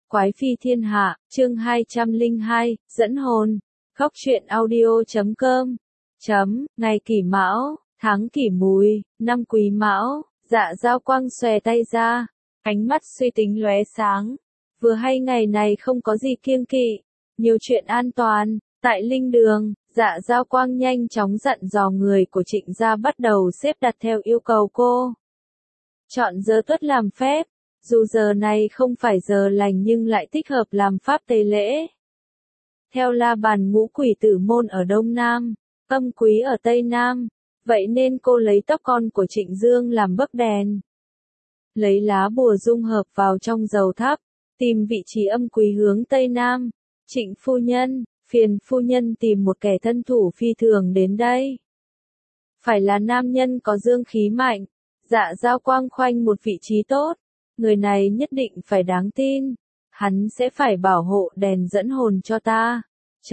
Quái phi thiên hạ, chương 202, dẫn hồn. Góc truyện audio.com. Ngày Kỷ Mão, tháng Kỷ Mùi, năm Quý Mão. Dạ Dao Quang xòe tay ra, ánh mắt suy tính lóe sáng. Vừa hay ngày này không có gì kiêng kỵ, nhiều chuyện an toàn. Tại linh đường, Dạ Dao Quang nhanh chóng dặn dò người của Trịnh gia bắt đầu xếp đặt theo yêu cầu cô. Chọn giờ tuất làm phép, dù giờ này không phải giờ lành nhưng lại thích hợp làm pháp tế lễ. Theo la bàn ngũ quỷ tử môn ở Đông Nam, âm quý ở Tây Nam, vậy nên cô lấy tóc con của Trịnh Dương làm bấc đèn. Lấy lá bùa dung hợp vào trong dầu thắp, tìm vị trí âm quý hướng Tây Nam. Trịnh phu nhân, phiền phu nhân tìm một kẻ thân thủ phi thường đến đây. Phải là nam nhân có dương khí mạnh. Dạ Dao Quang khoanh một vị trí tốt. Người này nhất định phải đáng tin. Hắn sẽ phải bảo hộ đèn dẫn hồn cho ta.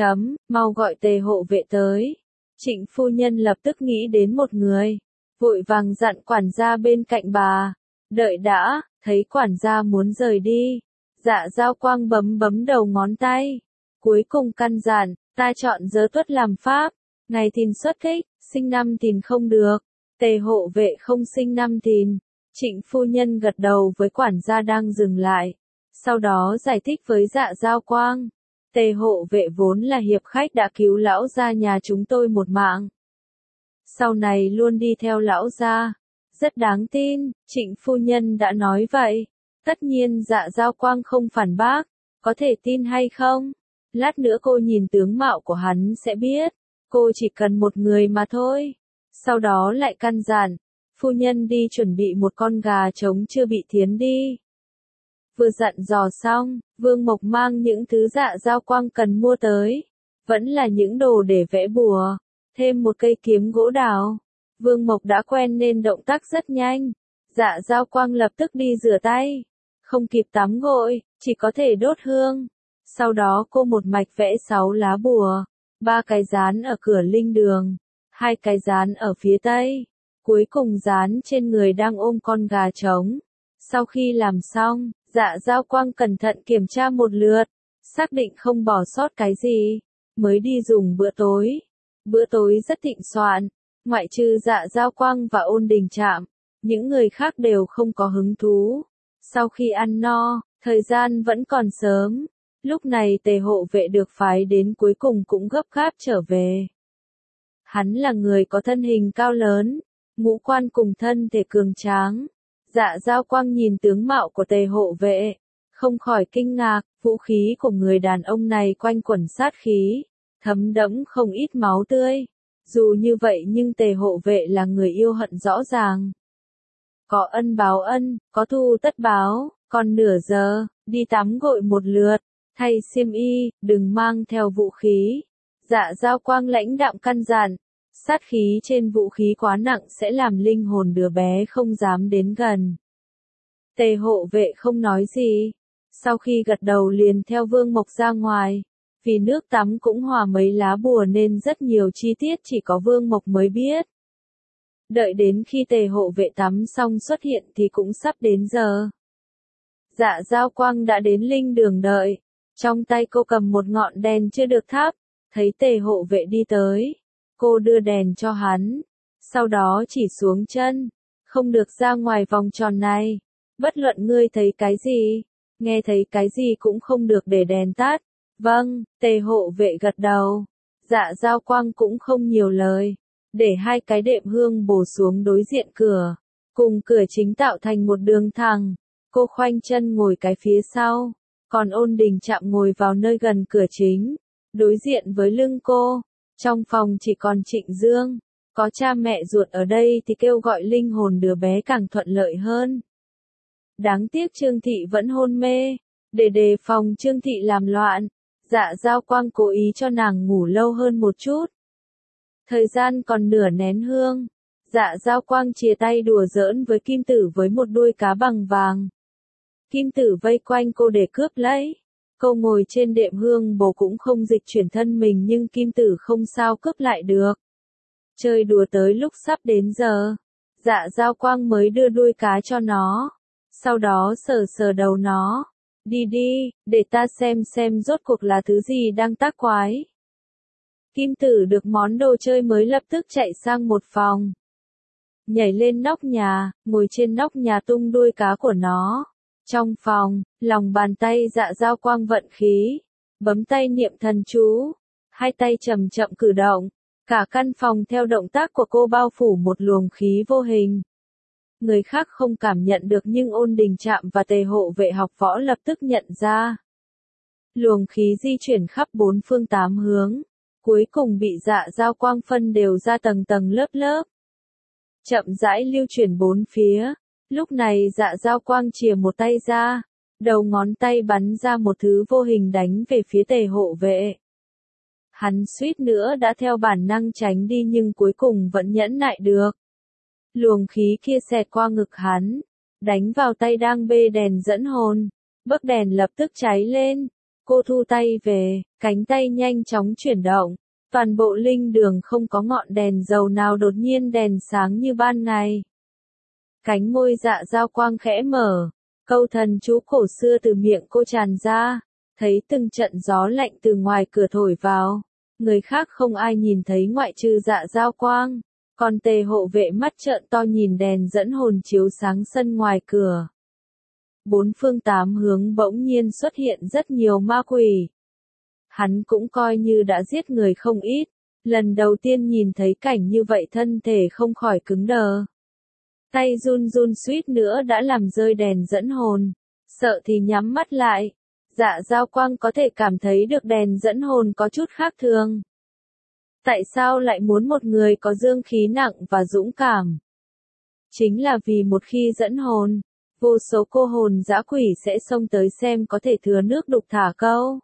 Mau gọi Tề hộ vệ tới. Trịnh phu nhân lập tức nghĩ đến một người. Vội vàng dặn quản gia bên cạnh bà. Đợi đã, thấy quản gia muốn rời đi. Dạ Dao Quang bấm đầu ngón tay. Cuối cùng căn dặn, ta chọn giới tuất làm pháp. Ngày Thìn xuất thích, sinh năm Thìn không được. Tề hộ vệ không sinh năm Thìn. Trịnh phu nhân gật đầu với quản gia đang dừng lại. Sau đó giải thích với Dạ Dao Quang. Tề hộ vệ vốn là hiệp khách đã cứu lão gia nhà chúng tôi một mạng. Sau này luôn đi theo lão gia. Rất đáng tin, Trịnh phu nhân đã nói vậy. Tất nhiên Dạ Dao Quang không phản bác. Có thể tin hay không? Lát nữa cô nhìn tướng mạo của hắn sẽ biết. Cô chỉ cần một người mà thôi. Sau đó lại căn dặn. Phu nhân đi chuẩn bị một con gà trống chưa bị thiến đi. Vừa dặn dò xong, Vương Mộc mang những thứ Dạ Dao Quang cần mua tới. Vẫn là những đồ để vẽ bùa. Thêm một cây kiếm gỗ đào. Vương Mộc đã quen nên động tác rất nhanh. Dạ Dao Quang lập tức đi rửa tay. Không kịp tắm gội, chỉ có thể đốt hương. Sau đó cô một mạch vẽ 6 lá bùa. 3 cái dán ở cửa linh đường. 2 cái dán ở phía tây. Cuối cùng dán trên người đang ôm con gà trống. Sau khi làm xong, Dạ Dao Quang cẩn thận kiểm tra một lượt. Xác định không bỏ sót cái gì. Mới đi dùng bữa tối. Bữa tối rất thịnh soạn. Ngoại trừ Dạ Dao Quang và Ôn Đình Trạm. Những người khác đều không có hứng thú. Sau khi ăn no, thời gian vẫn còn sớm. Lúc này Tề hộ vệ được phái đến cuối cùng cũng gấp gáp trở về. Hắn là người có thân hình cao lớn, ngũ quan cùng thân thể cường tráng. Dạ Dao Quang nhìn tướng mạo của Tề hộ vệ, không khỏi kinh ngạc, vũ khí của người đàn ông này quanh quẩn sát khí, thấm đẫm không ít máu tươi. Dù như vậy nhưng Tề hộ vệ là người yêu hận rõ ràng. Có ân báo ân, có thù tất báo, còn nửa giờ, đi tắm gội một lượt, thay xiêm y, đừng mang theo vũ khí. Dạ Dao Quang lãnh đạm căn dặn, sát khí trên vũ khí quá nặng sẽ làm linh hồn đứa bé không dám đến gần. Tề hộ vệ không nói gì. Sau khi gật đầu liền theo Vương Mộc ra ngoài. Vì nước tắm cũng hòa mấy lá bùa nên rất nhiều chi tiết chỉ có Vương Mộc mới biết. Đợi đến khi Tề hộ vệ tắm xong xuất hiện thì cũng sắp đến giờ. Dạ Dao Quang đã đến linh đường đợi. Trong tay cô cầm một ngọn đèn chưa được thắp. Thấy Tề hộ vệ đi tới. Cô đưa đèn cho hắn. Sau đó chỉ xuống chân. Không được ra ngoài vòng tròn này. Bất luận ngươi thấy cái gì. Nghe thấy cái gì cũng không được để đèn tắt. Vâng, Tề hộ vệ gật đầu. Dạ Dao Quang cũng không nhiều lời. Để 2 cái đệm hương bổ xuống đối diện cửa. Cùng cửa chính tạo thành một đường thẳng. Cô khoanh chân ngồi cái phía sau. Còn Ôn Đình Trạm ngồi vào nơi gần cửa chính. Đối diện với lưng cô. Trong phòng chỉ còn Trịnh Dương. Có cha mẹ ruột ở đây thì kêu gọi linh hồn đứa bé càng thuận lợi hơn. Đáng tiếc Trương Thị vẫn hôn mê. Để đề phòng Trương Thị làm loạn, Dạ Dao Quang cố ý cho nàng ngủ lâu hơn một chút. Thời gian còn nửa nén hương. Dạ Dao Quang chìa tay đùa giỡn với Kim Tử với một đuôi cá bằng vàng. Kim Tử vây quanh cô để cướp lấy. Cô ngồi trên đệm hương bồ cũng không dịch chuyển thân mình nhưng Kim Tử không sao cướp lại được. Chơi đùa tới lúc sắp đến giờ. Dạ Dao Quang mới đưa đuôi cá cho nó. Sau đó sờ sờ đầu nó. Đi đi, để ta xem rốt cuộc là thứ gì đang tác quái. Kim tử được món đồ chơi mới lập tức chạy sang một phòng. Nhảy lên nóc nhà, ngồi trên nóc nhà tung đuôi cá của nó. Trong phòng, lòng bàn tay Dạ Dao Quang vận khí, bấm tay niệm thần chú, hai tay chậm chậm cử động, cả căn phòng theo động tác của cô bao phủ một luồng khí vô hình. Người khác không cảm nhận được nhưng Ôn Đình Trạm và Tề hộ vệ học võ lập tức nhận ra. Luồng khí di chuyển khắp bốn phương tám hướng, cuối cùng bị Dạ Dao Quang phân đều ra tầng tầng lớp lớp. Chậm rãi lưu chuyển bốn phía, lúc này Dạ Dao Quang chìa một tay ra, đầu ngón tay bắn ra một thứ vô hình đánh về phía Tề hộ vệ. Hắn suýt nữa đã theo bản năng tránh đi nhưng cuối cùng vẫn nhẫn nại được. Luồng khí kia xẹt qua ngực hắn, đánh vào tay đang bê đèn dẫn hồn, bấc đèn lập tức cháy lên. Cô thu tay về, cánh tay nhanh chóng chuyển động, toàn bộ linh đường không có ngọn đèn dầu nào đột nhiên đèn sáng như ban ngày. Cánh môi Dạ Dao Quang khẽ mở, câu thần chú cổ xưa từ miệng cô tràn ra, thấy từng trận gió lạnh từ ngoài cửa thổi vào. Người khác không ai nhìn thấy ngoại trừ Dạ Dao Quang, còn Tề hộ vệ mắt trợn to nhìn đèn dẫn hồn chiếu sáng sân ngoài cửa. Bốn phương tám hướng bỗng nhiên xuất hiện rất nhiều ma quỷ. Hắn cũng coi như đã giết người không ít, lần đầu tiên nhìn thấy cảnh như vậy thân thể không khỏi cứng đờ. Tay run run suýt nữa đã làm rơi đèn dẫn hồn, sợ thì nhắm mắt lại. Dạ Dao Quang có thể cảm thấy được đèn dẫn hồn có chút khác thường. Tại sao lại muốn một người có dương khí nặng và dũng cảm? Chính là vì một khi dẫn hồn, vô số cô hồn dã quỷ sẽ xông tới xem có thể thừa nước đục thả câu.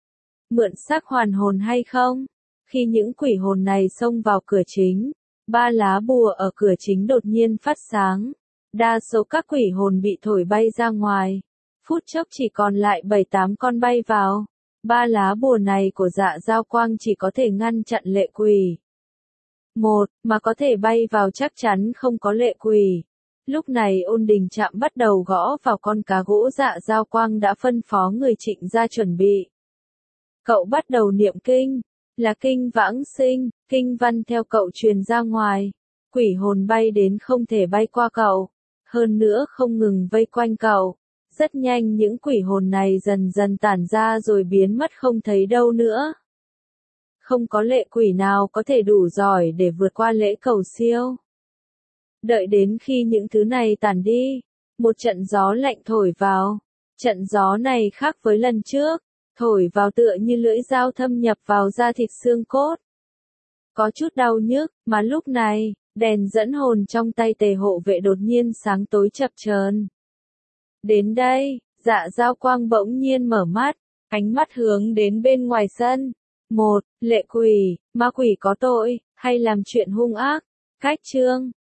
Mượn xác hoàn hồn hay không? Khi những quỷ hồn này xông vào cửa chính, ba lá bùa ở cửa chính đột nhiên phát sáng. Đa số các quỷ hồn bị thổi bay ra ngoài. Phút chốc chỉ còn lại 7-8 con bay vào. Ba lá bùa này của Dạ Dao Quang chỉ có thể ngăn chặn lệ quỷ. Một, mà có thể bay vào chắc chắn không có lệ quỷ. Lúc này Ôn Đình Trạm bắt đầu gõ vào con cá gỗ Dạ Dao Quang đã phân phó người Trịnh ra chuẩn bị. Cậu bắt đầu niệm kinh, là kinh vãng sinh, kinh văn theo cậu truyền ra ngoài. Quỷ hồn bay đến không thể bay qua cậu, hơn nữa không ngừng vây quanh cậu. Rất nhanh những quỷ hồn này dần dần tản ra rồi biến mất không thấy đâu nữa. Không có lệ quỷ nào có thể đủ giỏi để vượt qua lễ cầu siêu. Đợi đến khi những thứ này tản đi, một trận gió lạnh thổi vào. Trận gió này khác với lần trước, thổi vào tựa như lưỡi dao thâm nhập vào da thịt xương cốt. Có chút đau nhức, mà lúc này, đèn dẫn hồn trong tay Tề hộ vệ đột nhiên sáng tối chập chờn. Đến đây, Dạ Dao Quang bỗng nhiên mở mắt, ánh mắt hướng đến bên ngoài sân. Một, lệ quỷ, ma quỷ có tội, hay làm chuyện hung ác. Cách chương